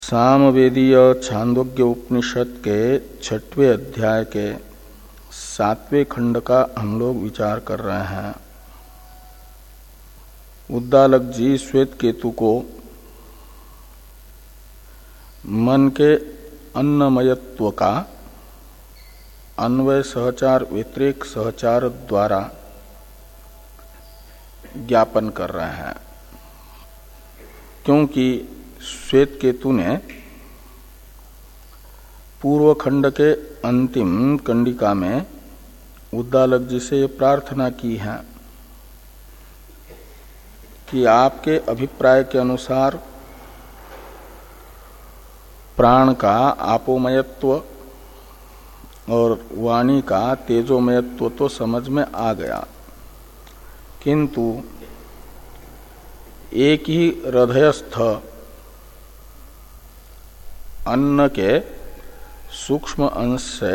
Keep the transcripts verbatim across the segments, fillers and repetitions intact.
सामवेदीय छांदोग्य उपनिषद के छठवें अध्याय के सातवें खंड का हम लोग विचार कर रहे हैं। उद्दालक जी श्वेत केतु को मन के अन्नमयत्व का अन्वय सहचार व्यतिरेक सहचार द्वारा ज्ञापन कर रहे हैं, क्योंकि श्वेत केतु ने पूर्व खंड के अंतिम कंडिका में उद्दालक जी से प्रार्थना की है कि आपके अभिप्राय के अनुसार प्राण का आपोमयत्व और वाणी का तेजोमयत्व तो समझ में आ गया, किंतु एक ही हृदयस्थ अन्न के सूक्ष्म अंश से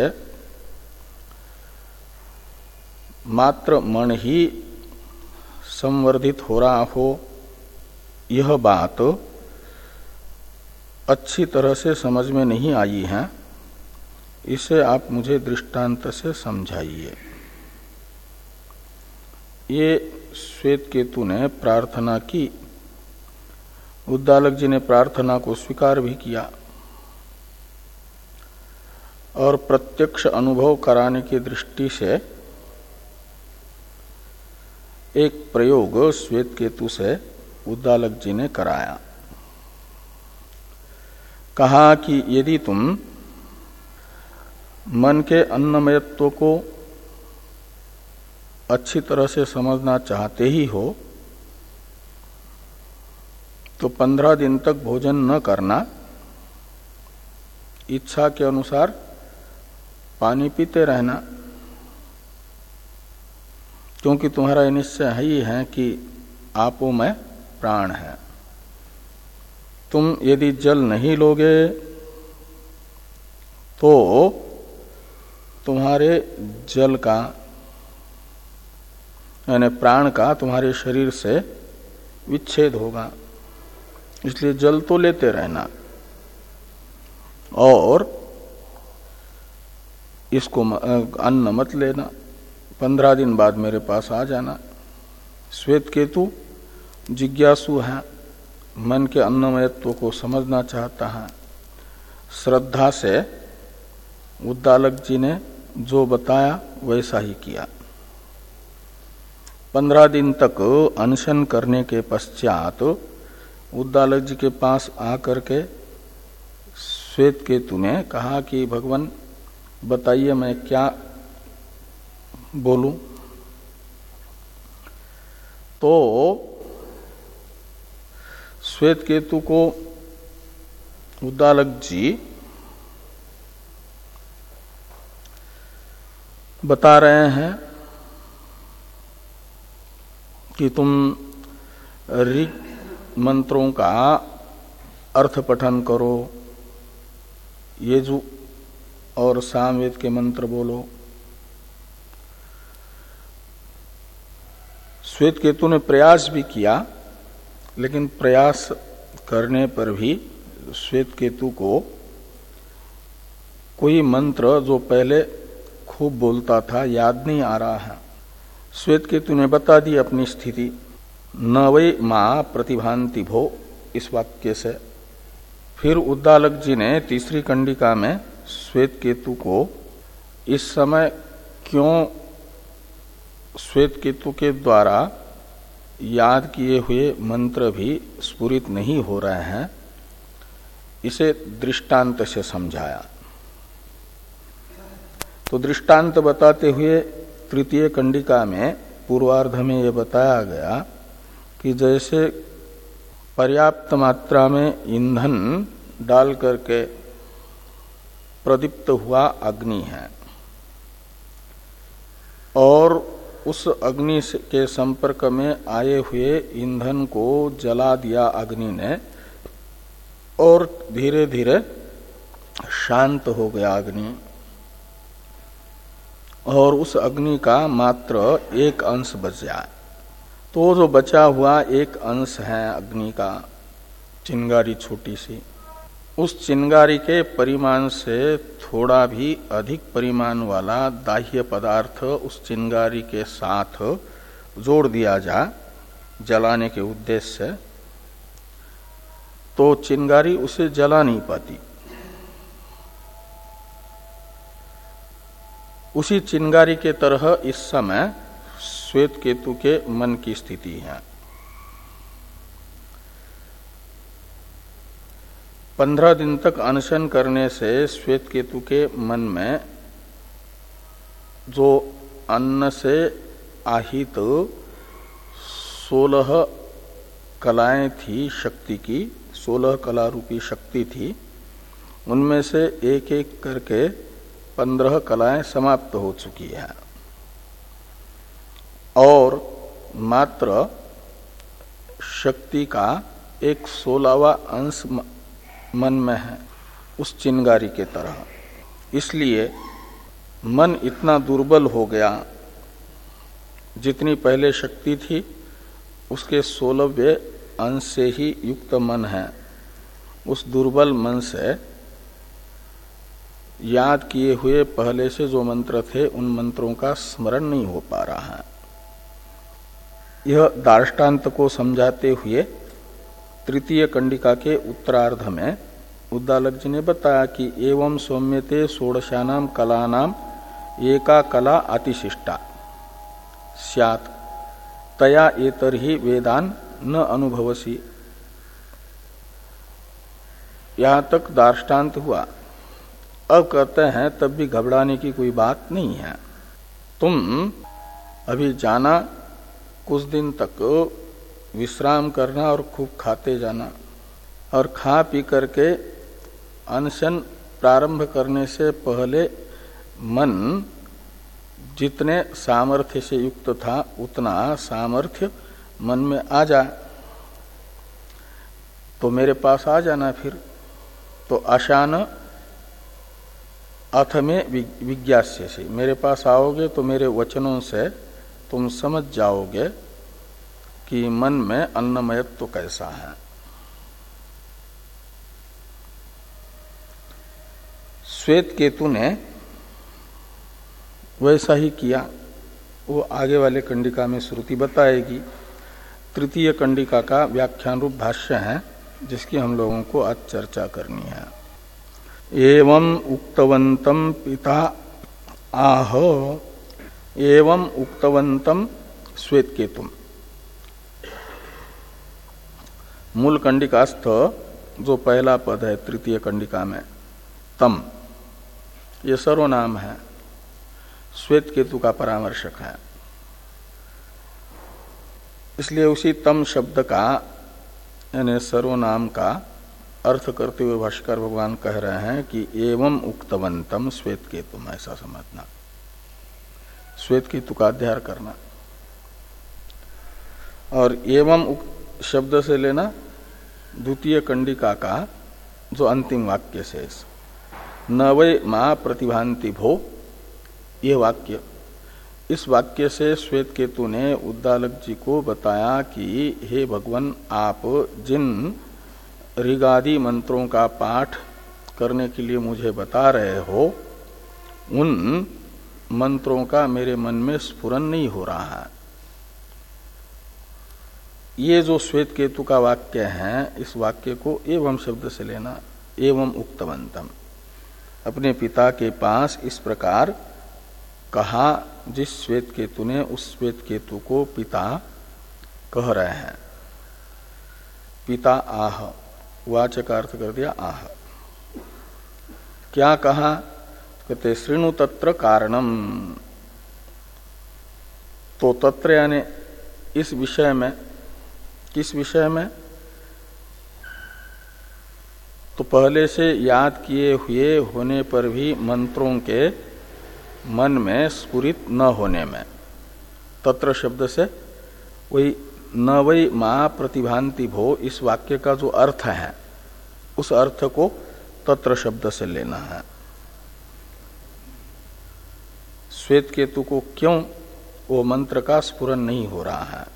मात्र मन ही संवर्धित हो रहा हो, यह बात अच्छी तरह से समझ में नहीं आई है। इसे आप मुझे दृष्टांत से समझाइए। ये श्वेत केतु ने प्रार्थना की। उद्दालक जी ने प्रार्थना को स्वीकार भी किया और प्रत्यक्ष अनुभव कराने की दृष्टि से एक प्रयोग श्वेत केतु से उद्दालक जी ने कराया। कहा कि यदि तुम मन के अन्नमयत्व को अच्छी तरह से समझना चाहते ही हो तो पंद्रह दिन तक भोजन न करना, इच्छा के अनुसार पानी पीते रहना, क्योंकि तुम्हारा निश्चय ही है कि आपो में प्राण है। तुम यदि जल नहीं लोगे तो तुम्हारे जल का यानी प्राण का तुम्हारे शरीर से विच्छेद होगा, इसलिए जल तो लेते रहना और इसको अन्न मत लेना। पंद्रह दिन बाद मेरे पास आ जाना। श्वेत केतु जिज्ञासु है, मन के अन्नमयत्व को समझना चाहता है। श्रद्धा से उद्दालक जी ने जो बताया वैसा ही किया। पंद्रह दिन तक अनशन करने के पश्चात उद्दालक जी के पास आकर के श्वेत केतु ने कहा कि भगवान बताइए मैं क्या बोलूं। तो श्वेत केतु को उद्दालक जी बता रहे हैं कि तुम ऋग मंत्रों का अर्थ पठन करो, यजु और सामवेद के मंत्र बोलो। श्वेत केतु ने प्रयास भी किया, लेकिन प्रयास करने पर भी श्वेत केतु को कोई मंत्र जो पहले खूब बोलता था याद नहीं आ रहा है। श्वेत केतु ने बता दी अपनी स्थिति, न वै मां प्रतिभान्ति भो, इस वाक्य से। फिर उद्दालक जी ने तीसरी कंडिका में श्वेत केतु को इस समय क्यों श्वेत केतु के द्वारा याद किए हुए मंत्र भी स्फुरित नहीं हो रहे हैं, इसे दृष्टांत से समझाया। तो दृष्टांत बताते हुए तृतीय कंडिका में पूर्वार्ध में यह बताया गया कि जैसे पर्याप्त मात्रा में ईंधन डाल करके प्रदीप्त हुआ अग्नि है और उस अग्नि के संपर्क में आए हुए ईंधन को जला दिया अग्नि ने और धीरे धीरे शांत हो गया अग्नि, और उस अग्नि का मात्र एक अंश बच जाए। तो जो बचा हुआ एक अंश है अग्नि का, चिंगारी छोटी सी, उस चिंगारी के परिमाण से थोड़ा भी अधिक परिमाण वाला दाह्य पदार्थ उस चिंगारी के साथ जोड़ दिया जा जलाने के उद्देश्य से, तो चिंगारी उसे जला नहीं पाती। उसी चिंगारी के तरह इस समय श्वेत केतु के मन की स्थिति है। पंद्रह दिन तक अनशन करने से श्वेत केतु के मन में जो अन्न से आहित सोलह कलाएं थी शक्ति की, सोलह कला रूपी शक्ति थी, उनमें से एक एक करके पंद्रह कलाएं समाप्त हो चुकी है और मात्र शक्ति का एक सोलहवां अंश मन में है उस चिंगारी के तरह। इसलिए मन इतना दुर्बल हो गया, जितनी पहले शक्ति थी उसके सोलहवें अंश से ही युक्त मन है, उस दुर्बल मन से याद किए हुए पहले से जो मंत्र थे उन मंत्रों का स्मरण नहीं हो पा रहा है। यह दार्ष्टान्त को समझाते हुए तृतीय कंडिका के उत्तरार्ध में उद्दालक जी ने बताया कि एवं सौम्यते षोडशानाम कलानाम एका कला अतिशिष्टा स्यात् तया एतर्हि वेदान न अनुभवसी। यहां तक दार्ष्टान्त हुआ। अब कहते हैं तब भी घबराने की कोई बात नहीं है। तुम अभी जाना, कुछ दिन तक विश्राम करना और खूब खाते जाना, और खा पी करके अनशन प्रारंभ करने से पहले मन जितने सामर्थ्य से युक्त था उतना सामर्थ्य मन में आ जाए तो मेरे पास आ जाना। फिर तो आशान अथ में विज्ञास्य से मेरे पास आओगे तो मेरे वचनों से तुम समझ जाओगे कि मन में अन्नमयत्व तो कैसा है। श्वेत केतु ने वैसा ही किया, वो आगे वाले कंडिका में श्रुति बताएगी। तृतीय कंडिका का व्याख्यान रूप भाष्य है जिसकी हम लोगों को आज चर्चा करनी है। एवं उक्तवंतम पिता आह एवं उक्तवंतम श्वेत केतुम। मूल कंडिकास्थ जो पहला पद है तृतीय कंडिका में तम, ये सर्वनाम है, श्वेत केतु का परामर्शक है। इसलिए उसी तम शब्द का यानी सर्वनाम का अर्थ करते हुए भाष्कर भगवान कह रहे हैं कि एवं उक्तवंतम श्वेत केतुम, ऐसा समझना, श्वेत केतु का अध्ययन करना। और एवं उक्त शब्द से लेना द्वितीय कंडिका का जो अंतिम वाक्य शेष न वै मां प्रतिभान्ति भो, ये वाक्य, इस वाक्य से श्वेत केतु ने उद्दालक जी को बताया कि हे भगवान, आप जिन ऋगादि मंत्रों का पाठ करने के लिए मुझे बता रहे हो उन मंत्रों का मेरे मन में स्फुरन नहीं हो रहा है। ये जो श्वेत केतु का वाक्य है, इस वाक्य को एवं शब्द से लेना, एवं उक्तवंतम, अपने पिता के पास इस प्रकार कहा जिस श्वेत केतु ने उस श्वेत केतु को पिता कह रहे हैं। पिता आह, वाचक अर्थ कर दिया आह। क्या कहा? कहते श्रृणु तत्र कारणम, तो तत्र यानी इस विषय में, किस विषय में? तो पहले से याद किए हुए होने पर भी मंत्रों के मन में स्फुरित न होने में। तत्र शब्द से वही न वै मां प्रतिभान्ति भो, इस वाक्य का जो अर्थ है उस अर्थ को तत्र शब्द से लेना है। श्वेत केतु को क्यों वो मंत्र का स्फुरन नहीं हो रहा है,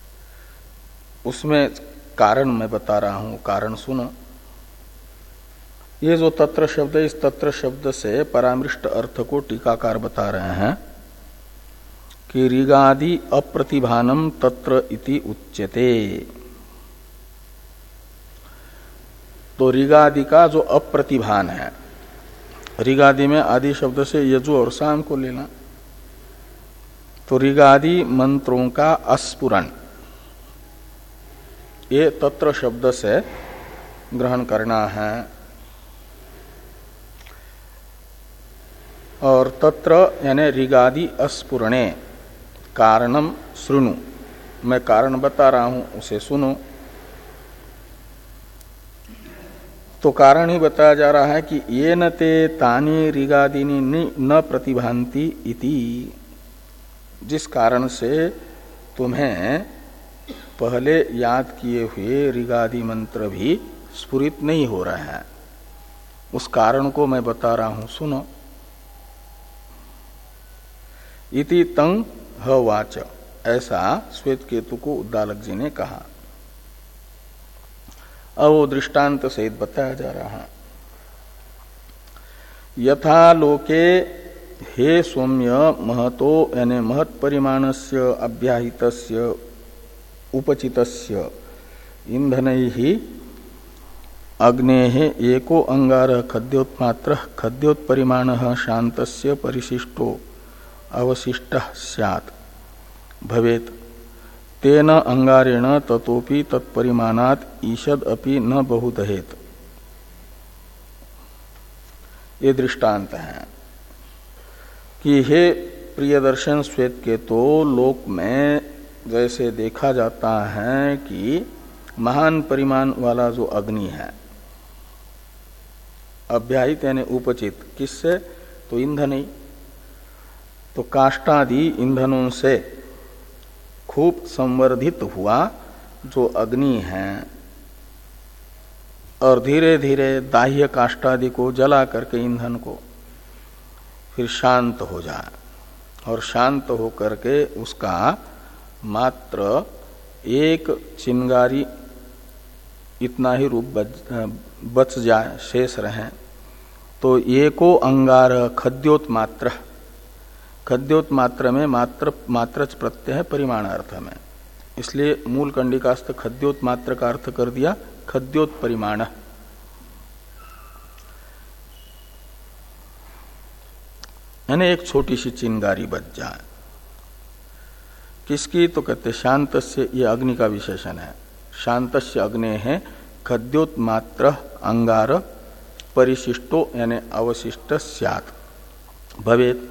उसमें कारण मैं बता रहा हूं, कारण सुनो। ये जो तत्र शब्द है, इस तत्र शब्द से परामृष्ट अर्थ को टीकाकार बता रहे हैं कि ऋगादि अप्रतिभानम तत्र इति उच्यते। तो ऋगादि का जो अप्रतिभान है, ऋगादि में आदि शब्द से यजु और साम को लेना, तो ऋगादि मंत्रों का अस्फुरन ये तत्र शब्द से ग्रहण करना है। और तत्र यानी ऋगादि अस्फुरणे कारणम शृणु, मैं कारण बता रहा हूं उसे सुनो। तो कारण ही बताया जा रहा है कि ये न ते तानी ऋगादिनी न प्रतिभांति इति, जिस कारण से तुम्हें पहले याद किए हुए ऋगादि मंत्र भी स्फुरित नहीं हो रहे हैं, उस कारण को मैं बता रहा हूं, सुनो। इति तंग ह वाच, ऐसा श्वेत केतु को उद्दालक जी ने कहा। अब वो दृष्टांत सहित बताया जा रहा है। यथा लोके हे सौम्य महतो यानी महत् परिमाणस्य अभ्याहितस्य उपचितस्य ईंधनैः अग्नेः एको अंगारः खद्योत्मात्रः खद्योत्परिमाणः शान्तस्य परिशिष्टो अवशिष्टः स्यात् भवेत्, तेन अंगारेण ततोपि तत्परिमाणात् ईषद अपि न बहुदहेत। ये दृष्टांत है कि हे प्रियदर्शन श्वेत के तो लोक में जैसे देखा जाता है कि महान परिमाण वाला जो अग्नि है, अभ्याहित यानी उपचित, किससे? तो ईंधन ही। तो काष्ठादि ईंधनों से खूब संवर्धित हुआ जो अग्नि है और धीरे धीरे दाह्य काष्ठादि को जला करके ईंधन को फिर शांत हो जाए और शांत हो करके उसका मात्र एक चिंगारी इतना ही रूप बच, बच जाए, शेष रहे, तो एको अंगार खद्योत मात्र, खद्योत मात्र में मात्र मात्रच प्रत्यय है परिमाण अर्थ में, इसलिए मूल कंडिकास्थ खद्योत मात्र का अर्थ कर दिया खद्योत परिमाण। यानी एक छोटी सी चिंगारी बच जाए, किसकी? तो कहते शांतस्य, ये अग्नि का विशेषण है। शांतस्य अग्ने है खद्योत मात्र अंगार परिशिष्टो यानी अवशिष्ट स्यात् भवेत्।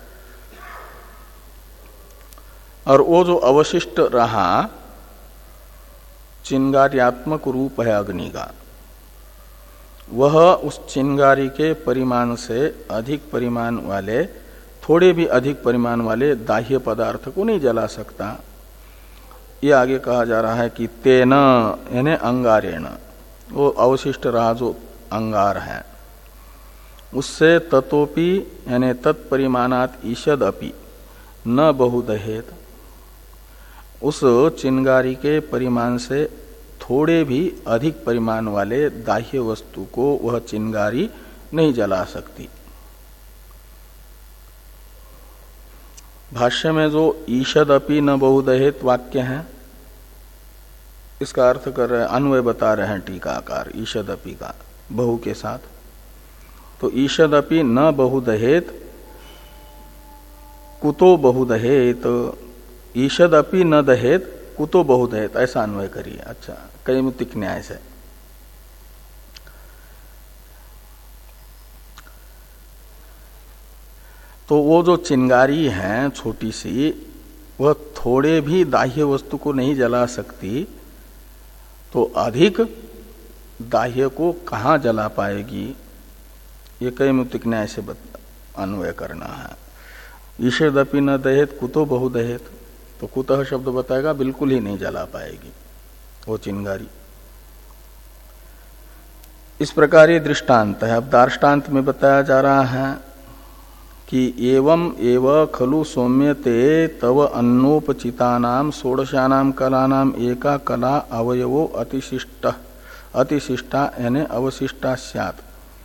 और वो जो अवशिष्ट रहा चिंगार्यात्मक रूप है अग्नि का, वह उस चिंगारी के परिमाण से अधिक परिमाण वाले, थोड़े भी अधिक परिमाण वाले दाह्य पदार्थ को नहीं जला सकता। ये आगे कहा जा रहा है कि तेन यानी अंगारेण, वो अवशिष्ट रहा जो अंगार है, उससे ततोपि यानी तत्परिमाणात ईषद अपि न बहुदहेत, उस चिंगारी के परिमाण से थोड़े भी अधिक परिमाण वाले दाह्य वस्तु को वह चिंगारी नहीं जला सकती। भाष्य में जो ईषद अपि न बहुदहेत वाक्य है, इसका अर्थ कर रहे हैं, अन्वय बता रहे हैं टीकाकार ईषद अपि का बहु के साथ। तो ईषद अपि न बहुदहेत कुतो बहुदहेत, ईषद अपि न दहेत कुतो बहुदहेत, ऐसा अन्वय करिए। अच्छा, कैमुतिक न्याय से। तो वो जो चिंगारी है छोटी सी, वह थोड़े भी दाह्य वस्तु को नहीं जला सकती, तो अधिक दाह्य को कहाँ जला पाएगी? ये कैमुतिक न्याय से अन्वय करना है। ईषदपि न दहेत कुतो बहुदहेत, तो कुतः शब्द बताएगा बिल्कुल ही नहीं जला पाएगी वो चिंगारी। इस प्रकार ये दृष्टांत है। अब दार्ष्टान्त में बताया जा रहा है कि एवं एव खलु सौम्यते तव अन्नोपचितानाम षोडशानाम कलानाम एका कला अवयवो अतिशिष्ट अतिशिष्टा यानी अवशिष्टा स्यात्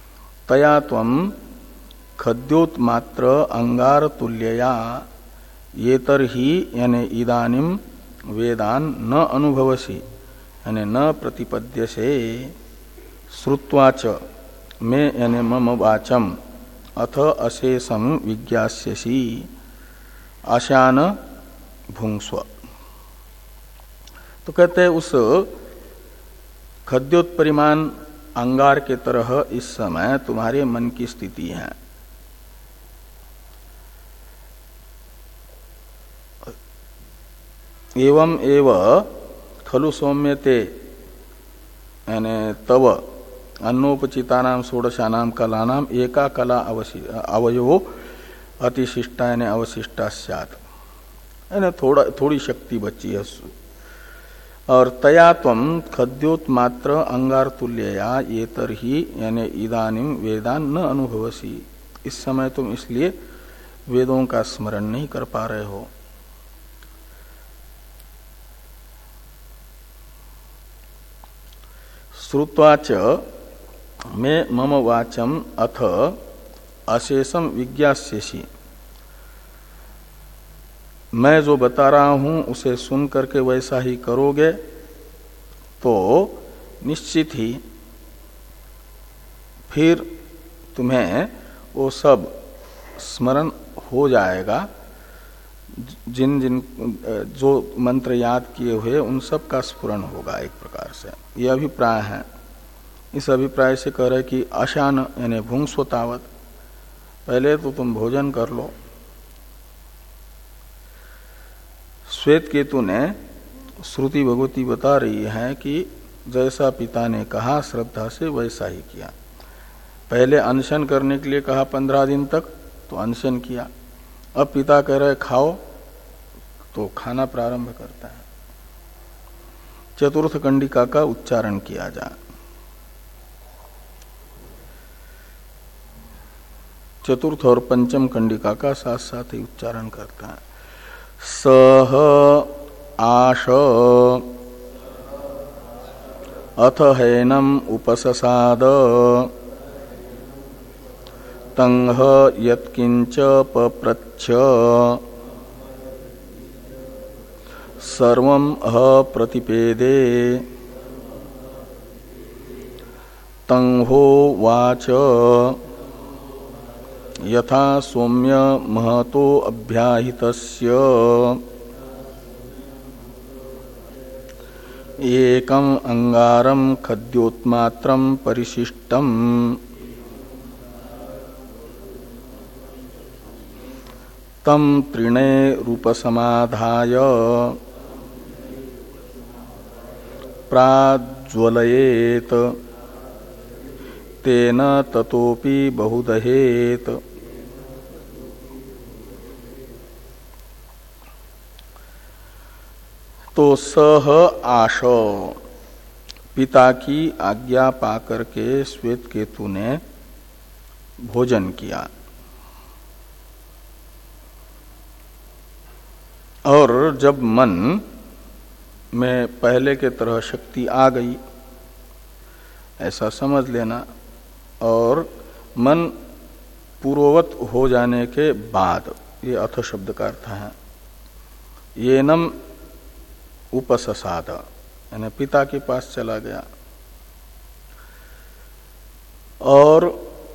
तया त्वं खद्योत्मात्र अंगार तुल्यया येतर्हि यानी इदानीम वेदान न अनुभवसी यानी न प्रतिपद्यसे श्रुत्वाच मे यानी मम वाचम अथ अशेषम विज्ञास्यसि आशान भुंस्व। तो कहते हैं उस खद्योत्परिमाण अंगार के तरह इस समय तुम्हारे मन की स्थिति है। एवं एव खलु सौम्यते यानी तव अन्नोपचितानाम षोडशानाम कलानाम एका कला अवयवो अतिशिष्टा यानी अवशिष्टा स्यात्, यानी थोड़ा थोड़ी शक्ति बची है। और तया त्वं खद्योत्मात्र अंगार तुल्यया ये तरही यानी इदानीम वेदान न अनुभवसी, इस समय तुम इसलिए वेदों का स्मरण नहीं कर पा रहे हो। श्रुत्वाच में मम वाचम अथ अशेषम विज्ञास्यसि, मैं जो बता रहा हूं उसे सुन करके वैसा ही करोगे तो निश्चित ही फिर तुम्हें वो सब स्मरण हो जाएगा, जिन जिन जो मंत्र याद किए हुए उन सब का स्फुरण होगा एक प्रकार से। यह अभिप्राय है। इस अभिप्राय से कह रहे कि अशान यानी भुंस्वतावत, पहले तो तुम भोजन कर लो। श्वेत केतु ने श्रुति भगवती बता रही है कि जैसा पिता ने कहा श्रद्धा से वैसा ही किया। पहले अनशन करने के लिए कहा पंद्रह दिन तक, तो अनशन किया। अब पिता कह रहे खाओ, तो खाना प्रारंभ करता है। चतुर्थ कंडिका का उच्चारण किया जाए। चतुर्थ और पंचम कंडिका का साथ साथ ही उच्चारण करता है। सह आश अथ हैनम उपससाद तंह यत्किंच पप्रच्छ सर्वं अप्रतिपेदे तंहो वाच यथा सौम्य महतो अभ्याहितस्य एकम अंगारम खद्योत्मात्रम परिशिष्टम तम त्रिणे रूपसमाधाय प्राज्वलयेत तेन ततोपि बहुदहेत। तो सह आश, पिता की आज्ञा पाकर के श्वेत केतु ने भोजन किया और जब मन में पहले के तरह शक्ति आ गई ऐसा समझ लेना, और मन पूर्ववत हो जाने के बाद, ये अथ शब्द का अर्थ है, येनम उपससाद यानी पिता के पास चला गया और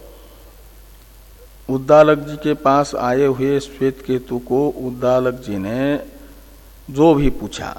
उद्दालक जी के पास आए हुए श्वेत केतु को उद्दालक जी ने जो भी पूछा,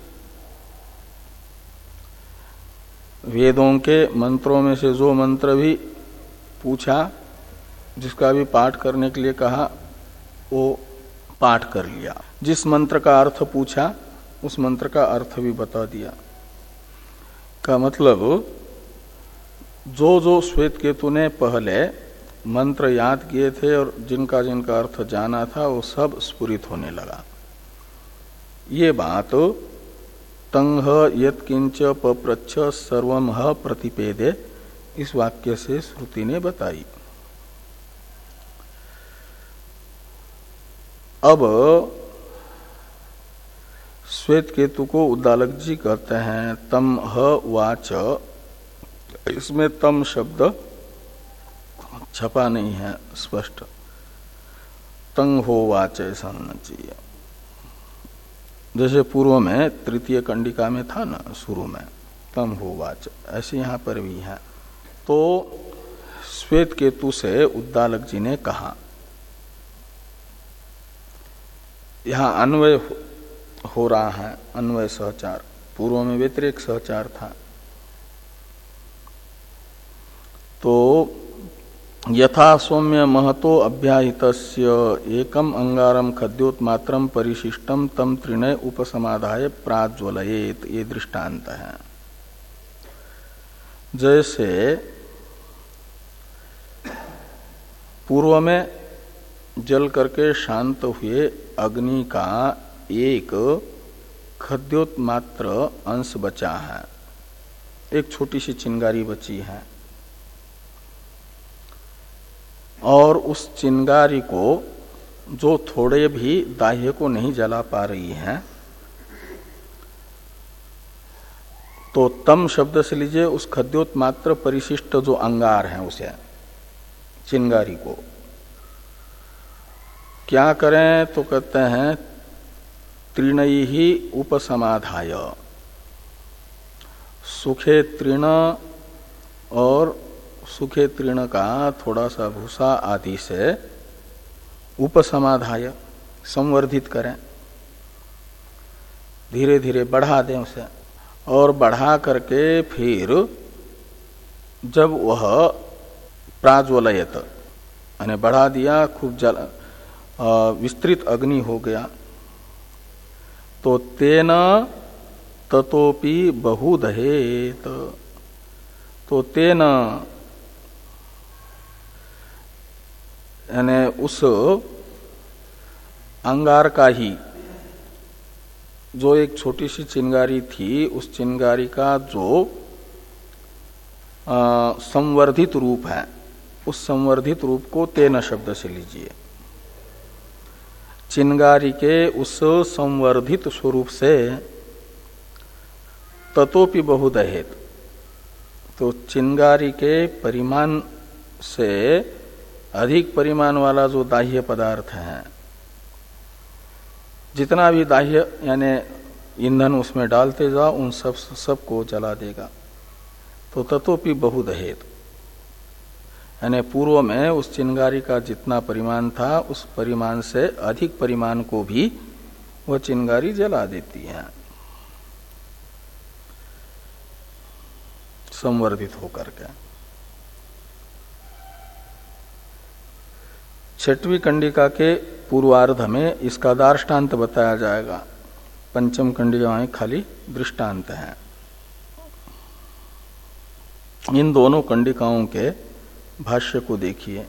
वेदों के मंत्रों में से जो मंत्र भी पूछा, जिसका भी पाठ करने के लिए कहा वो पाठ कर लिया। जिस मंत्र का अर्थ पूछा उस मंत्र का अर्थ भी बता दिया। का मतलब जो जो श्वेत केतु ने पहले मंत्र याद किए थे और जिनका जिनका अर्थ जाना था वो सब स्फुरित होने लगा। ये बात तंह यत्किंच पप्रच्छ सर्वम ह प्रतिपेदे इस वाक्य से श्रुति ने बताई। अब श्वेत केतु को उद्दालक जी कहते हैं तम ह वाच, इसमें तम शब्द छपा नहीं है स्पष्ट। तंग हो वाच ऐसा होना चाहिए। जैसे पूर्व में तृतीय कंडिका में था ना शुरू में तम हो वाच, ऐसे यहां पर भी है। तो श्वेत केतु से उद्दालक जी ने कहा, यहां अन्वय हो रहा है, अन्वय सहचार। पूर्व में व्यतिरेक सहचार था। तो यथा सौम्य महतो अभ्याहितस्य एकम अंगारम खद्योत मात्रम परिशिष्टम तम त्रिणय उपसमाधाय प्राज्वलयेत, ये दृष्टांत है। जैसे पूर्व में जल करके शांत हुए अग्नि का एक खद्योत मात्र अंश बचा है, एक छोटी सी चिंगारी बची है, और उस चिंगारी को जो थोड़े भी दाह्य को नहीं जला पा रही है, तो तम शब्द से लीजिए उस खद्योत मात्र परिशिष्ट जो अंगार है उसे, चिंगारी को क्या करें, तो कहते हैं त्रिणयी ही उपसमाधाय, सुखे तृण और सुखे तृण का थोड़ा सा भूसा आदि से उपसमाधाय संवर्धित करें, धीरे धीरे बढ़ा दें उसे, और बढ़ा करके फिर जब वह प्राज्वलयत यानी बढ़ा दिया, खूब जल विस्तृत अग्नि हो गया, तो तेन ततोपि बहुदहेत, तो तेन यानी उस अंगार का ही जो एक छोटी सी चिंगारी थी, उस चिंगारी का जो आ, संवर्धित रूप है, उस संवर्धित रूप को तेन शब्द से लीजिए। चिंगारी के उस संवर्धित स्वरूप से ततोपि बहुदहेत, तो चिंगारी के परिमाण से अधिक परिमाण वाला जो दाह्य पदार्थ है, जितना भी दाह्य यानी ईंधन उसमें डालते जाओ उन सब सबको जला देगा। तो ततोपि बहुदहेत यानी पूर्व में उस चिंगारी का जितना परिमाण था उस परिमाण से अधिक परिमाण को भी वह चिंगारी जला देती है, संवर्धित होकर के। छठवीं कंडिका के पूर्वार्ध में इसका दार्ष्टान्त बताया जाएगा। पंचम कंडिका में खाली दृष्टांत है। इन दोनों कंडिकाओं के भाष्य को देखिए।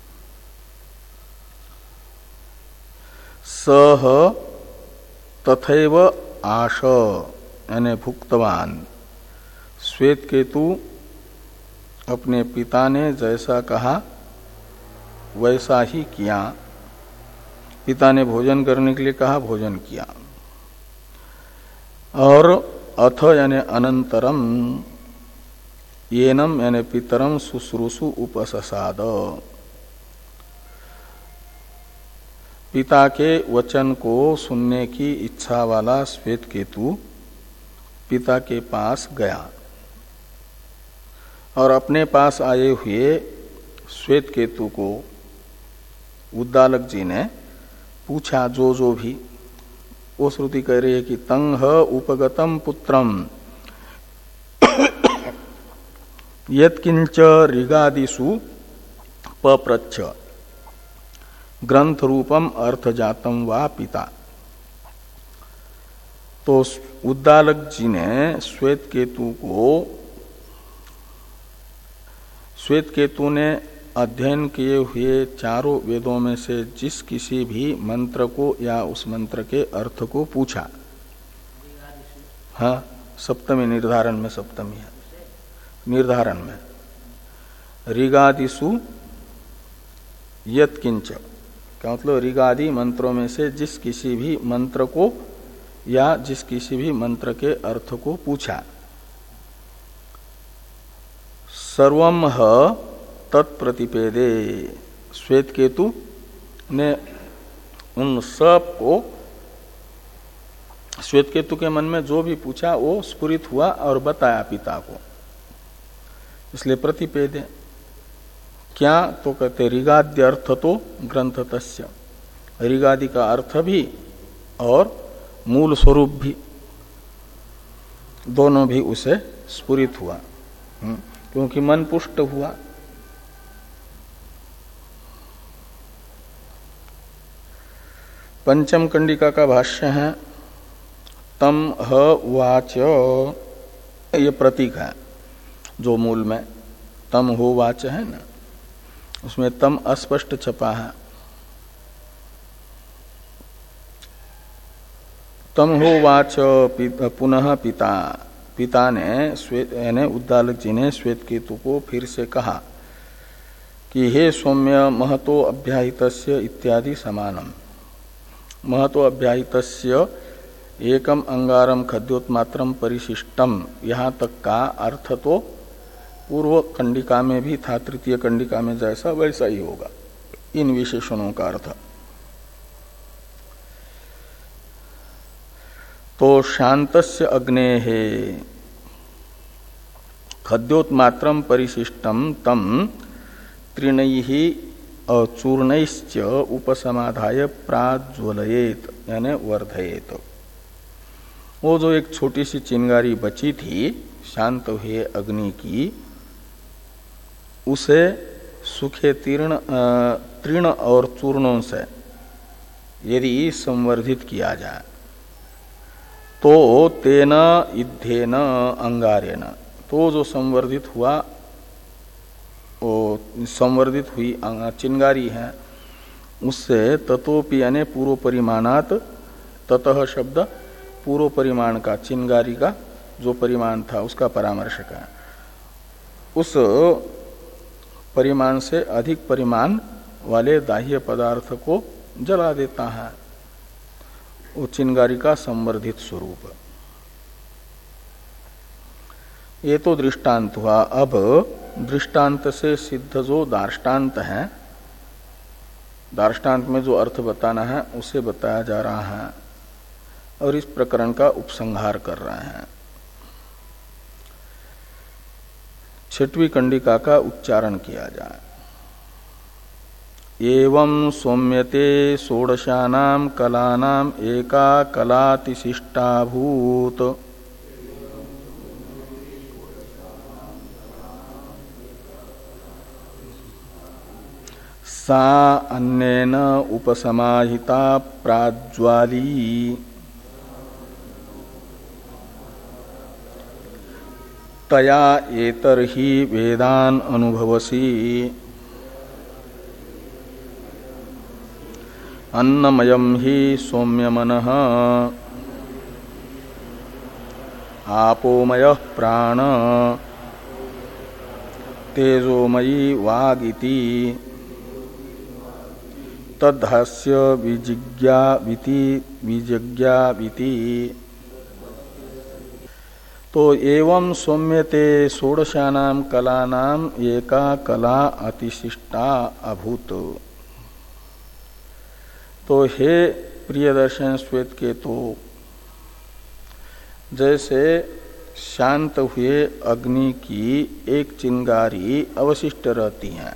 सह तथैव आश यानी भुक्तवान, श्वेत केतु अपने पिता ने जैसा कहा वैसा ही किया। पिता ने भोजन करने के लिए कहा, भोजन किया। और अथ यानी अनंतरम, येनम यानी पितरम शुश्रूषु उपससाद, पिता के वचन को सुनने की इच्छा वाला श्वेत केतु पिता के पास गया और अपने पास आए हुए श्वेत केतु को उद्दालक जी ने पूछा जो जो भी। वो श्रुति कह रही है कि तंह उपगतम पुत्रम यत्किंच ऋगादिषु पप्रच्छ ग्रंथ रूपम अर्थ जातम वा पिता। तो उद्दालक जी ने श्वेत केतु को, श्वेत केतु ने अध्ययन किए हुए चारों वेदों में से जिस किसी भी मंत्र को या उस मंत्र के अर्थ को पूछा। हाँ, सप्तमी निर्धारण में, सप्तमी है निर्धारण में, ऋगादिषु यत्किंच क्या मतलब, ऋगादि मंत्रों में से जिस किसी भी मंत्र को या जिस किसी भी मंत्र के अर्थ को पूछा। सर्वम ह तत्प्रतिपेदे, श्वेत केतु ने उन सब को, श्वेत केतु के मन में जो भी पूछा वो स्फुरित हुआ और बताया पिता को, इसलिए प्रतिपेदे। क्या तो कहते ऋगाद्य अर्थ तो ग्रंथ तस्य, ऋगादि का अर्थ भी और मूल स्वरूप भी दोनों भी उसे स्फुरित हुआ, क्योंकि मन पुष्ट हुआ। पंचम कंडिका का भाष्य है तम ह वाच, ये प्रतीक है जो मूल में तम हो वाच है ना, उसमें तम अस्पष्ट छपा है। तम हो वाच पुनः पिता, पिता ने श्वेत यानी उद्दालक जी ने श्वेत केतु को फिर से कहा कि हे सौम्य महतो अभ्याहितस्य इत्यादि समानम। महतो अभ्याहितस्य एकम अंगारम खद्योत्मात्रम परिशिष्टम, यहाँ तक का अर्थ तो पूर्व कंडिका में भी था, तृतीय कंडिका में जैसा वैसा ही होगा इन विशेषणों का अर्थ। तो शांतस्य अग्नेः खद्योत्मात्रम परिशिष्टम तम त्रिणैः चूर्णैश्च उपसमाधाय प्राज्वलयेत यानी वर्धयेत। वो जो एक छोटी सी चिंगारी बची थी शांत हुए अग्नि की, उसे सूखे तीर्ण तृण और चूर्णों से यदि संवर्धित किया जाए तो तेन इद्धेन अंगारेण, तो जो संवर्धित हुआ वो संवर्धित हुई चिंगारी है उससे ततोपि यानी पूर्व परिमाणात, ततः शब्द पूर्व परिमाण का, चिंगारी का जो परिमाण था उसका परामर्शक है, उस परिमाण से अधिक परिमाण वाले दाह्य पदार्थ को जला देता है, वो चिंगारी का संवर्धित स्वरूप। ये तो दृष्टांत हुआ। अब दृष्टांत से सिद्ध जो दार्ष्टान्त है, दार्ष्टान्त में जो अर्थ बताना है उसे बताया जा रहा है और इस प्रकरण का उपसंहार कर रहे हैं। छठवीं कंडिका का उच्चारण किया जाए। एवं सौम्यते षोडशानां कलानां एका कलातिशिष्टाभूत सा अन्येन उपसमाहिता प्राज्वाली तया एतर ही वेदान अनुभवसी अन्नमयम ही सौम्यमनः आपोमयः प्राण तेजोमयी वागिति तद्हास्य विजिज्ञाविति विजिज्ञाविति। तो एवं सौम्यते षोडशानां कलानां एका कला अतिशिष्टा अभूत। तो हे प्रियदर्शन श्वेत केतु, जैसे शांत हुए अग्नि की एक चिंगारी अवशिष्ट रहती है,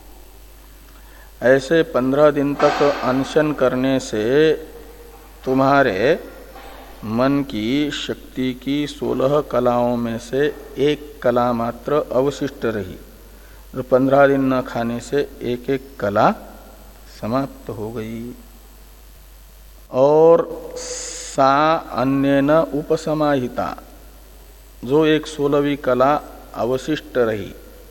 ऐसे पंद्रह दिन तक अनशन करने से तुम्हारे मन की शक्ति की सोलह कलाओं में से एक कला मात्र अवशिष्ट रही, और पंद्रह दिन न खाने से एक एक कला समाप्त हो गई। और सा अन्येन उपसमाहिता, जो एक सोलहवीं कला अवशिष्ट रही,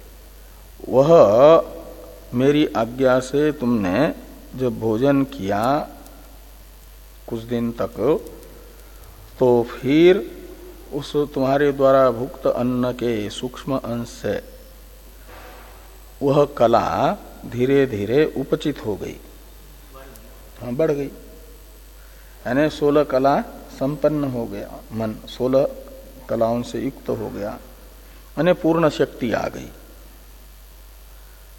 वह मेरी आज्ञा से तुमने जब भोजन किया कुछ दिन तक, तो फिर उस तुम्हारे द्वारा भुक्त अन्न के सूक्ष्म अंश से वह कला धीरे धीरे उपचित हो गई, हाँ बढ़ गई, यानी सोलह कला संपन्न हो गया, मन सोलह कलाओं से युक्त हो गया, यानी पूर्ण शक्ति आ गई।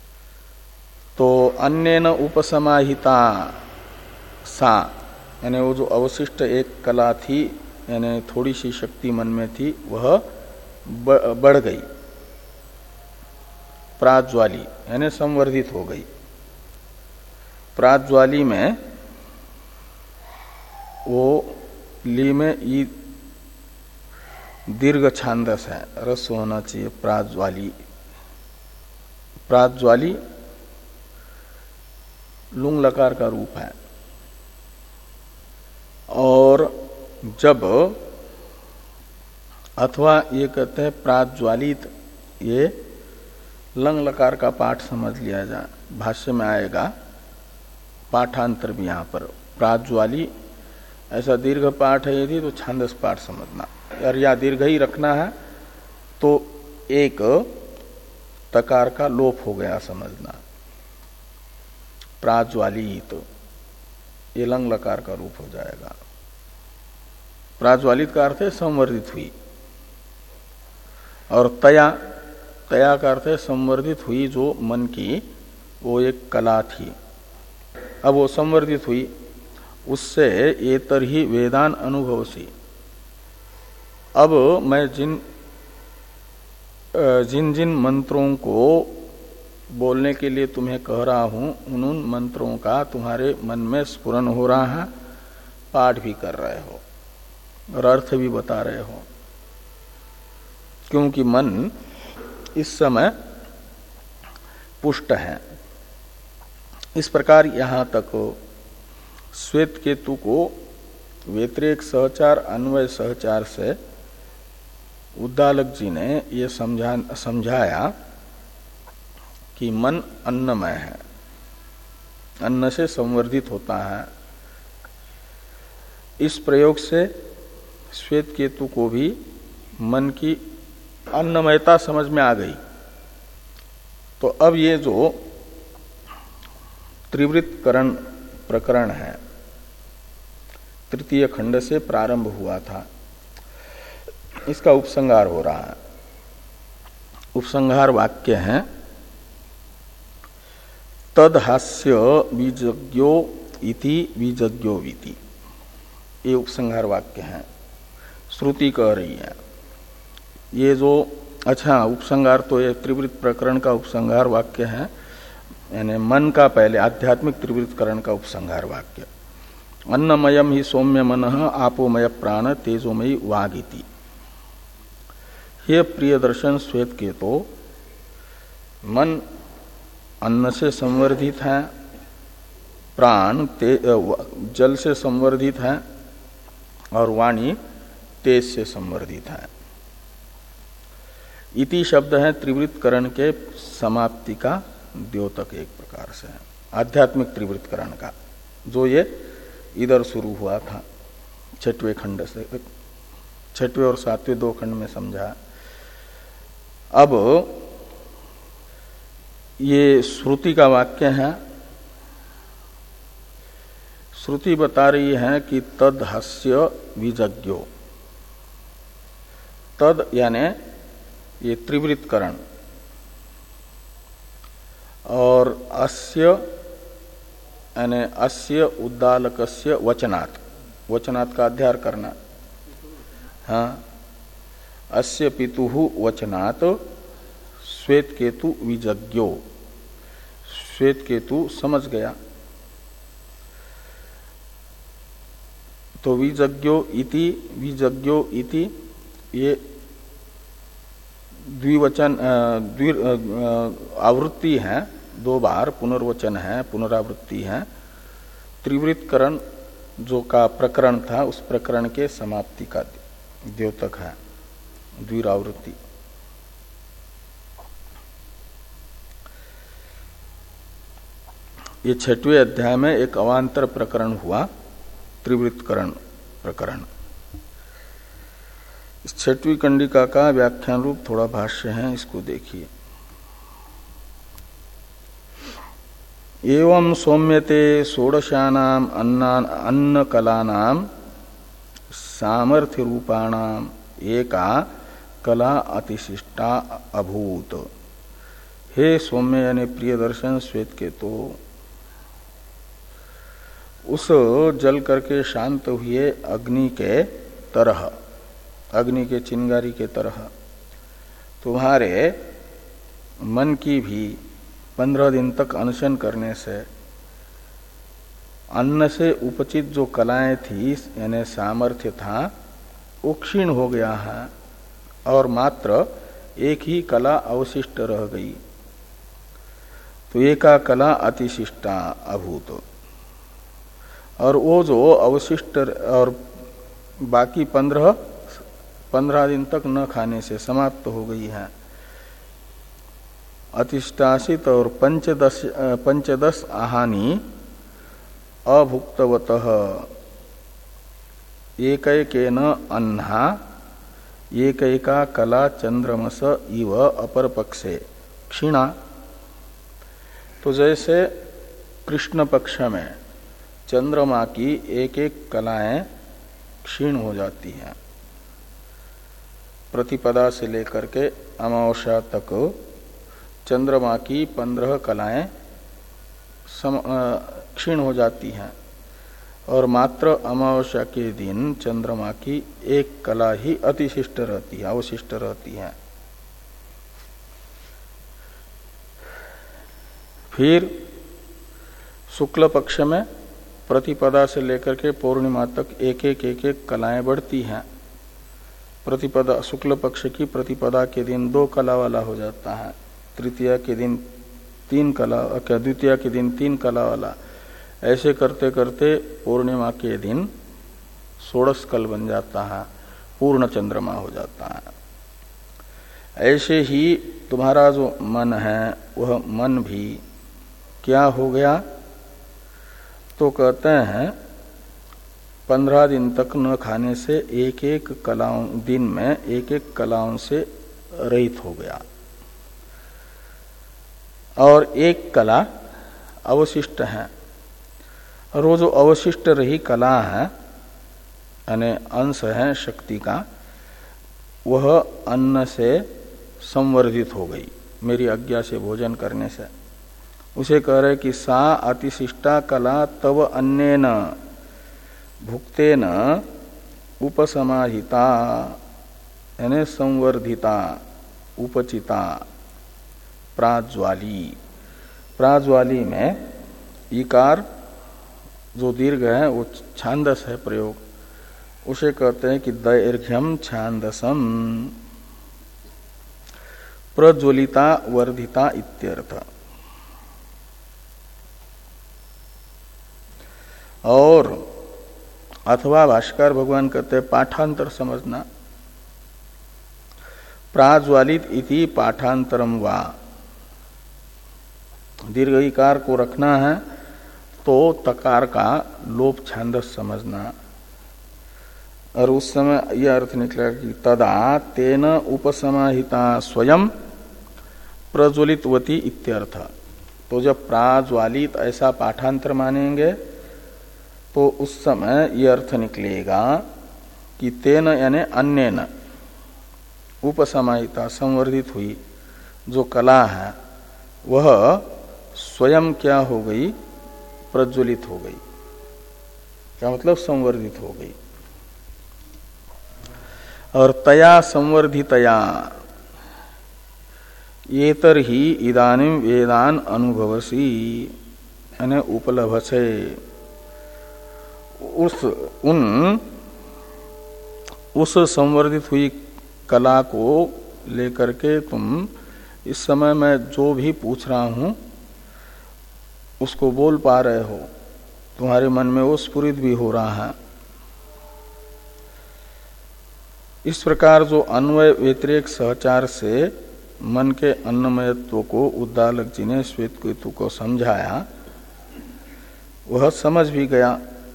अन्येन उपसमाहिता सा, यानी वो जो अवशिष्ट एक कला थी, यानी थोड़ी सी शक्ति मन में थी, वह बढ़ गई, प्राज्वाली यानी संवर्धित हो गई। प्राज्वाली में वो ली में ई दीर्घ छांदस है, रस होना चाहिए। प्राज्वाली, प्राज्वाली लुंग लकार का रूप है। और जब अथवा ये कहते हैं प्राज्वालित, ये लंग लकार का पाठ समझ लिया जाए, भाष्य में आएगा, पाठांतर भी यहां पर प्राज्वाली ऐसा दीर्घ पाठ है यदि तो छांदस पाठ समझना, और या दीर्घ ही रखना है तो एक तकार का लोप हो गया समझना। प्राज्वालित ये लंग लकार का रूप हो जाएगा। प्राज्वालित का अर्थ है संवर्धित हुई, और तया, तया का अर्थ है संवर्धित हुई जो मन की वो एक कला थी। अब वो संवर्धित हुई, उससे एतर ही वेदान अनुभवसी। अब मैं जिन जिन जिन मंत्रों को बोलने के लिए तुम्हें कह रहा हूं, उन उन मंत्रों का तुम्हारे मन में स्फुरन हो रहा है, पाठ भी कर रहे हो और अर्थ भी बता रहे हो, क्योंकि मन इस समय पुष्ट है। इस प्रकार यहां तक श्वेत केतु को व्यतिरेक सहचार अन्वय सहचार से उद्दालक जी ने ये समझा समझाया कि मन अन्नमय है, अन्न से संवर्धित होता है। इस प्रयोग से श्वेत केतु को भी मन की अन्नमयता समझ में आ गई। तो अब ये जो त्रिवृत करण प्रकरण है, तृतीय खंड से प्रारंभ हुआ था, इसका उपसंहार हो रहा है। उपसंहार वाक्य है तद हास्य बीजज्ञो इति बीजज्ञो विति, ये उपसंहार वाक्य है, श्रुति कह रही है। ये जो अच्छा उपसंहार तो ये त्रिवृत प्रकरण का उपसंहार वाक्य है, यानी मन का पहले आध्यात्मिक त्रिवृतकरण का उपसंहार वाक्य। अन्नमयम ही सौम्य मनः आपोमय प्राण तेजोमयी वागिति। हे प्रिय दर्शन श्वेत के, तो मन अन्न से संवर्धित है, प्राण ते, जल से संवर्धित है, और वाणी तेज से संवर्धित है। इति शब्द है त्रिवृतकरण के समाप्ति का द्योतक, एक प्रकार से आध्यात्मिक त्रिवृतकरण का, जो ये इधर शुरू हुआ था छठवें खंड से, छठवें और सातवें दो खंड में समझा। अब ये श्रुति का वाक्य है। श्रुति बता रही है कि तद हस्य विजज्ञो, तद यानी ये त्रिवृतकरण, और अस्य यानी अस्य उद्दालकस्य वचनात्, वचनात् का अध्यार करना, हाँ, अस्य पितुः वचनात् श्वेत केतु विजज्ञो, श्वेत केतु समझ गया। तो विजज्ञो इति, विजज्ञो इति ये द्विवचन द्वि आवृत्ति है, दो बार पुनर्वचन है, पुनरावृत्ति है। त्रिवृतकरण जो का प्रकरण था, उस प्रकरण के समाप्ति का द्योतक है द्विरावृत्ति। ये छठवें अध्याय में एक अवांतर प्रकरण हुआ, त्रिवृतकरण प्रकरण। इस छठवीं कंडिका का व्याख्यान रूप थोड़ा भाष्य है, इसको देखिए। एवं सौम्यते षोडशानाम अन्नान अन्न कलानाम सामर्थ्य रूपाणाम एका कला अतिशिष्टा अभूत। हे सौम्य यानी प्रिय दर्शन श्वेत के, तो उस जल करके शांत हुए अग्नि के तरह, अग्नि के चिंगारी के तरह तुम्हारे मन की भी पंद्रह दिन तक अनशन करने से अन्न से उपचित जो कलाएं थी यानी सामर्थ्य था वो क्षीण हो गया है और मात्र एक ही कला अवशिष्ट रह गई। तो एका कला अतिशिष्टा अभूत, और वो जो अवशिष्ट और बाकी पंद्रह पंद्रह दिन तक न खाने से समाप्त हो गई है। अतिष्ठासित और पंचदश पंचदश आहानि अभुक्तवतः एकैकेन अन्हा एकैका कला चंद्रमस इव अपर पक्षे क्षीणा। तो जैसे कृष्ण पक्ष में चंद्रमा की एक एक कलाएं क्षीण हो जाती हैं, प्रतिपदा से लेकर के अमावस्या तक चंद्रमा की पंद्रह कलाएं क्षीण हो जाती हैं और मात्र अमावस्या के दिन चंद्रमा की एक कला ही अतिशिष्ट रहती है, अवशिष्ट रहती है। फिर शुक्ल पक्ष में प्रतिपदा से लेकर के पूर्णिमा तक एक एक एक एक कलाएं बढ़ती हैं। प्रतिपदा शुक्ल पक्ष की प्रतिपदा के दिन दो कला वाला हो जाता है, तृतीया के दिन तीन कला, क्या द्वितीया के दिन तीन कला वाला, ऐसे करते करते पूर्णिमा के दिन षोडश कल बन जाता है, पूर्ण चंद्रमा हो जाता है। ऐसे ही तुम्हारा जो मन है वह मन भी क्या हो गया, तो कहते हैं पंद्रह दिन तक न खाने से एक एक कलाओं दिन में एक एक कलाओं से रहित हो गया और एक कला अवशिष्ट है। और वो जो अवशिष्ट रही कला है यानी अंश है शक्ति का, वह अन्न से संवर्धित हो गई मेरी आज्ञा से भोजन करने से। उसे कह रहे कि सा अतिशिष्टा कला तव अन्येन भुक्तेन उपसमाहिता यानी संवर्धिता उपचिता प्राज्वाली। प्राज्वाली में इकार जो दीर्घ है वो छांदस है प्रयोग, उसे कहते हैं कि दैर्घ्यम छांदसम प्रज्वलिता वर्धिता इत्यर्थ। और अथवा भाष्कर भगवान कहते हैं पाठांतर समझना, प्राज्वालित इति पाठांतरम वा, दीर्घ इकार को रखना है तो तकार का लोप छांदस समझना। और उस समय यह अर्थ निकला कि तदा तेन उपसमाहिता स्वयं प्रज्वलितवती इत्यर्थ। तो जब प्राज्वालित ऐसा पाठांतर मानेंगे तो उस समय यह अर्थ निकलेगा कि तेन यानी अन्येन उपसमाहिता संवर्धित हुई जो कला है वह स्वयं क्या हो गई, प्रज्वलित हो गई। क्या मतलब, संवर्धित हो गई। और तया संवर्धितया येतर ही इदानीं वेदान अनुभवसी यानी उपलभसे। उस उन उस संवर्धित हुई कला को लेकर के तुम इस समय मैं जो भी पूछ रहा हूं उसको बोल पा रहे हो, तुम्हारे मन में वो स्फुरित भी हो रहा है। इस प्रकार जो अन्वय व्यतिरेक सहचार से मन के अन्नमयत्व को उद्दालक जी ने श्वेत केतु को समझाया, वह समझ भी गया।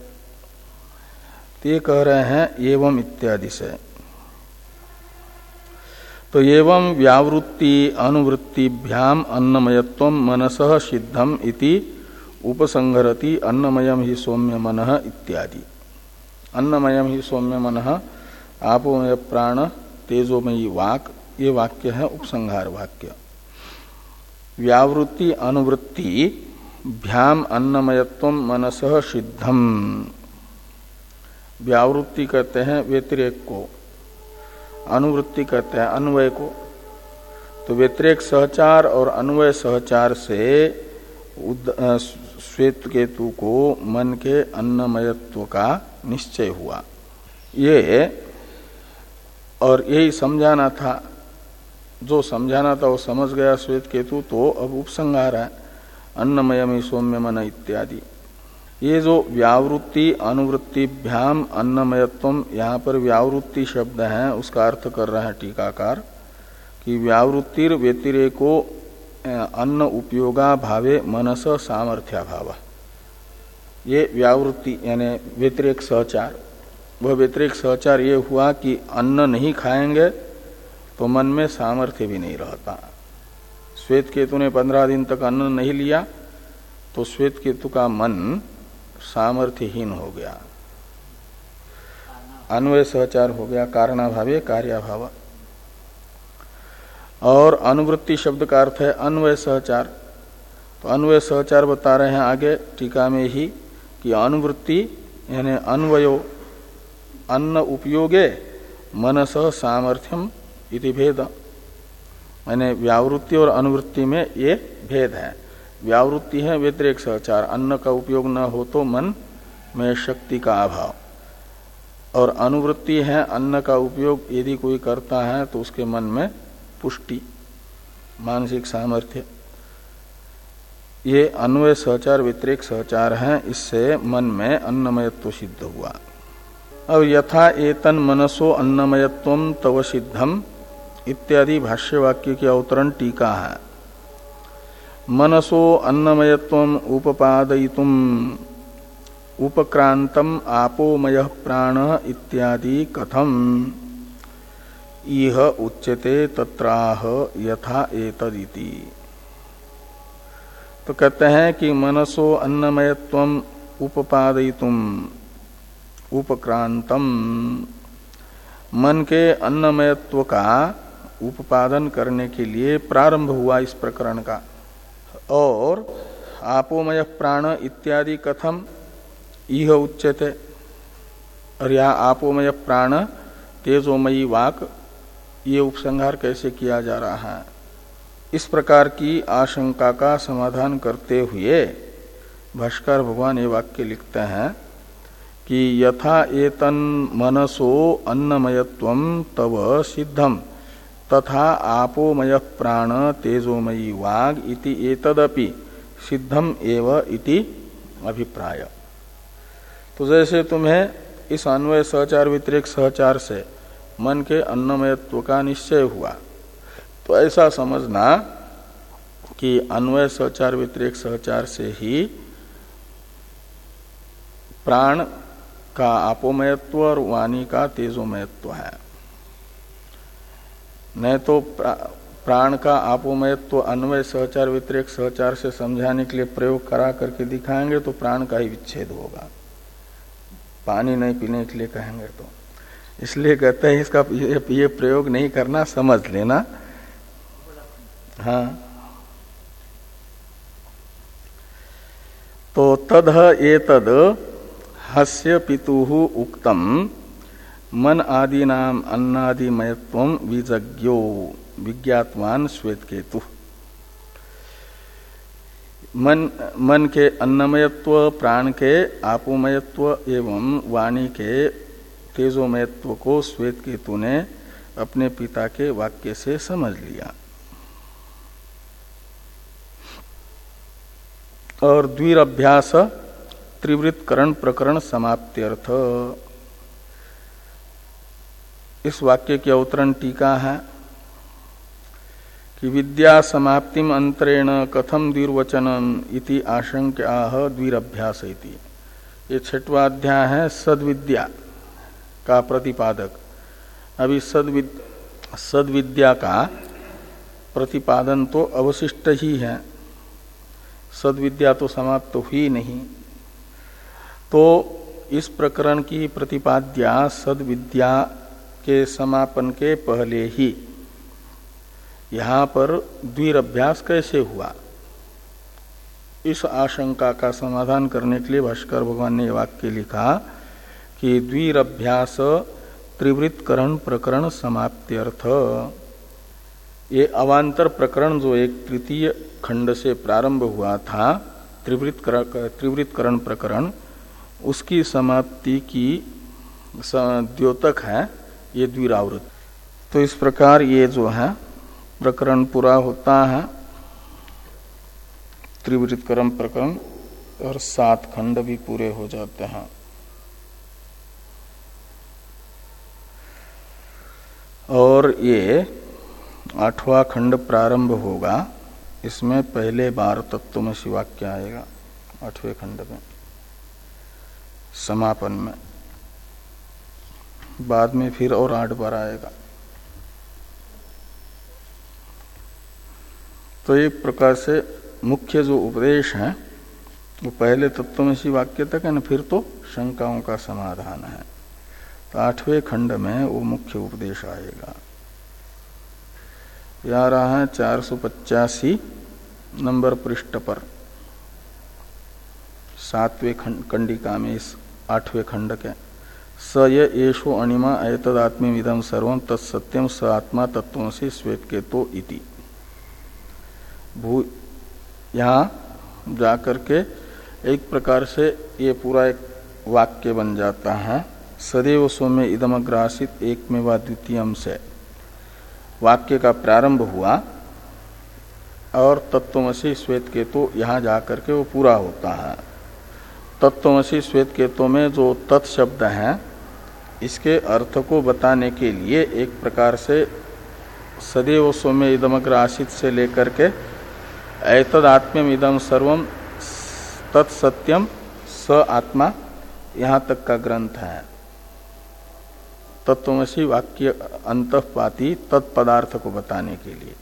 ते कह रहे हैं एवं इत्यादि से। तो एवं व्यावृत्ति अनुवृत्तिभ्याम अन्नमयत्व मनसः सिद्धम इति उपसंहरति अन्नमयम ही सौम्य मनः इत्यादि। अन्नमयम ही सौम्य मनः आपोमय प्राण तेजोमयी वाक, ये वाक्य है उपसंहार वाक्य। व्यावृत्ति अनुवृत्ति भ्याम अन्नमयत्वम मनसः सिद्धम। व्यावृत्ति कहते हैं व्यतिरेक को, अनुवृत्ति कहते हैं अन्वय को। तो व्यतिरेक सहचार और अन्वय सहचार से श्वेत केतु को मन के अन्नमयत्व का निश्चय हुआ। ये और यही समझाना था, जो समझाना था वो समझ गया श्वेत केतु। तो अब उपसंहार है अन्नमयमी सौम्य मन इत्यादि। ये जो व्यावृत्ति अनुवृत्तिभ्याम अन्नमयत्वम, यहाँ पर व्यावृत्ति शब्द है, उसका अर्थ कर रहा है टीकाकार कि व्यावृत्तिर व्यतिरेको अन्न उपयोगा भावे मनस सामर्थ्या भाव। ये व्यावृत्ति यानी व्यतिरेक सहचार, वह व्यतिरेक सहचार ये हुआ कि अन्न नहीं खाएंगे तो मन में सामर्थ्य भी नहीं रहता। श्वेत केतु ने पंद्रह दिन तक अन्न नहीं लिया तो श्वेत केतु का मन सामर्थ्यहीन हो गया, अन्वय सहचार हो गया, कारणाभावे कार्याभाव। और अनुवृत्ति शब्द का अर्थ है अन्वय सहचार। तो अन्वय सहचार बता रहे हैं आगे टीका में ही कि अनुवृत्ति यानी अन्वयो अन्न उपयोगे मनस सामर्थ्यम इति भेद। यानी व्यावृत्ति और अनुवृत्ति में ये भेद है। व्यावृत्ति है व्यतिरेक सहचार, अन्न का उपयोग न हो तो मन में शक्ति का अभाव, और अनुवृत्ति है अन्न का उपयोग यदि कोई करता है तो उसके मन में पुष्टि, मानसिक सामर्थ्य। ये अन्वय सहचार व्यतिरेक सहचार है, इससे मन में अन्नमयत्व सिद्ध हुआ। अब यथा एतन मनसो अन्नमयत्वम तव सिद्धम इत्यादि भाष्यवाक्य की अवतरण टीका है। मनसो अन्नमयत्वम उपपादयितुम उपक्रांतम आपोमयः प्राण इत्यादि कथम इह उच्यते तत्राह यथा एतदिति। तो कहते हैं कि मनसो अन्नमयत्वम उपपादयितुम उपक्रांतम, मन के अन्नमयत्व का उपादन करने के लिए प्रारंभ हुआ इस प्रकरण का। और आपोमय प्राण इत्यादि कथम इह उच्यते, और यह आपोमय प्राण तेजोमयी वाक, ये उपसंहार कैसे किया जा रहा है, इस प्रकार की आशंका का समाधान करते हुए भाष्कर भगवान ये वाक्य लिखते हैं कि यथा एतन मनसो अन्नमयत्वम तव सिद्धम तथा आपोमय प्राण तेजोमयी वाग इति एतदपि सिद्धम एव इति अभिप्राय। तो जैसे तुम्हें इस अन्वय सहचार व्यतिरेक सहचार से मन के अन्नमयत्व का निश्चय हुआ, तो ऐसा समझना कि अन्वय सहचार व्यतिरेक सहचार से ही प्राण का आपोमयत्व और वाणी का तेजोमयत्व है। नहीं तो प्राण का आपोमयत्व अन्वय सहचार व्यतिरेक सहचार से समझाने के लिए प्रयोग करा करके दिखाएंगे तो प्राण का ही विच्छेद होगा, पानी नहीं पीने के लिए कहेंगे तो। इसलिए कहते हैं इसका ये प्रयोग नहीं करना, समझ लेना। हाँ, तो तद एतद हस्य पितुः उक्तम मन आदीनाम अन्नादिमयत्वम विजज्ञो विज्ञातवान श्वेतकेतु। मन मन के अन्नमयत्व, प्राण के आपोमयत्व एवं वाणी के तेजोमयत्व को श्वेतकेतु ने अपने पिता के वाक्य से समझ लिया। और द्विरभ्यास त्रिवृत्करण प्रकरण समाप्त्यर्थ, इस वाक्य की अवतरण टीका है कि विद्या समाप्तिम अंतरेण कथम द्विर्वचनम इति आशंक्याह द्विरभ्यास इति। ये छठवां अध्याय है सद्विद्या का प्रतिपादक। अभी सद्विद सद्विद्या का प्रतिपादन तो अवशिष्ट ही है, सद्विद्या तो समाप्त तो हुई नहीं। तो इस प्रकरण की प्रतिपाद्या सद्विद्या के समापन के पहले ही यहाँ पर द्विरभ्यास कैसे हुआ, इस आशंका का समाधान करने के लिए भाष्कर भगवान ने वाक्य लिखा कि द्विरभ्यास त्रिवृत्करण प्रकरण समाप्त्यर्थ। ये अवांतर प्रकरण जो एक तृतीय खंड से प्रारंभ हुआ था, त्रिवृत्करण प्रकरण, उसकी समाप्ति की द्योतक है ये द्विरावृत। तो इस प्रकार ये जो है प्रकरण पूरा होता है, त्रिवृत्करण प्रकरण, और सात खंड भी पूरे हो जाते हैं। और ये आठवां खंड प्रारंभ होगा, इसमें पहले बार तत्वमसि वाक्य आएगा आठवें खंड में समापन में, बाद में फिर और आठ बार आएगा। तो एक प्रकार से मुख्य जो उपदेश है वो पहले तत्वमसि वाक्य तक है ना, फिर तो शंकाओं का समाधान है। तो आठवें खंड में वो मुख्य उपदेश आएगा। यह रहा है चार सौ पचासी नंबर पृष्ठ पर, सातवें कंडिका में, इस आठवें खंड के। स ये येषो अणिमा एतदात्म्यमिदं सर्वं तत्सत्यम स आत्मा तत्वमसि श्वेतकेतो इति। भू यहाँ जाकर के एक प्रकार से ये पूरा एक वाक्य बन जाता है। सदैव सौम्य इदमग्रासित एकमेवा द्वितीयम से वाक्य का प्रारंभ हुआ और तत्वमसि श्वेतकेतो यहाँ जाकर के वो पूरा होता है। तत्वमसि श्वेतकेतो में जो तत्शब्द है, इसके अर्थ को बताने के लिए एक प्रकार से सदैव सौम्य इदमग्रासित से लेकर के एतदात्म्यम इदम सर्वम तत्सत्यम स आत्मा, यहाँ तक का ग्रंथ है। तत्वमसि वाक्य अंतःपाती तत्पदार्थ को बताने के लिए।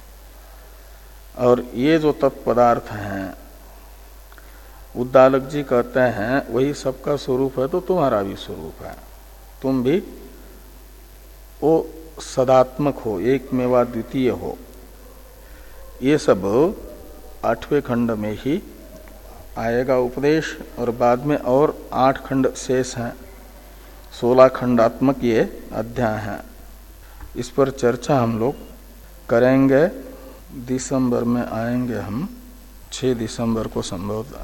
और ये जो तत्पदार्थ हैं, उद्दालक जी कहते हैं वही सबका स्वरूप है तो तुम्हारा भी स्वरूप है, तुम भी वो सदात्मक हो, एक मेवा द्वितीय हो। ये सब आठवें खंड में ही आएगा उपदेश, और बाद में और आठ खंड शेष हैं, सोलह खंडात्मक ये अध्याय हैं। इस पर चर्चा हम लोग करेंगे। दिसंबर में आएंगे हम, छह दिसंबर को संभवतः।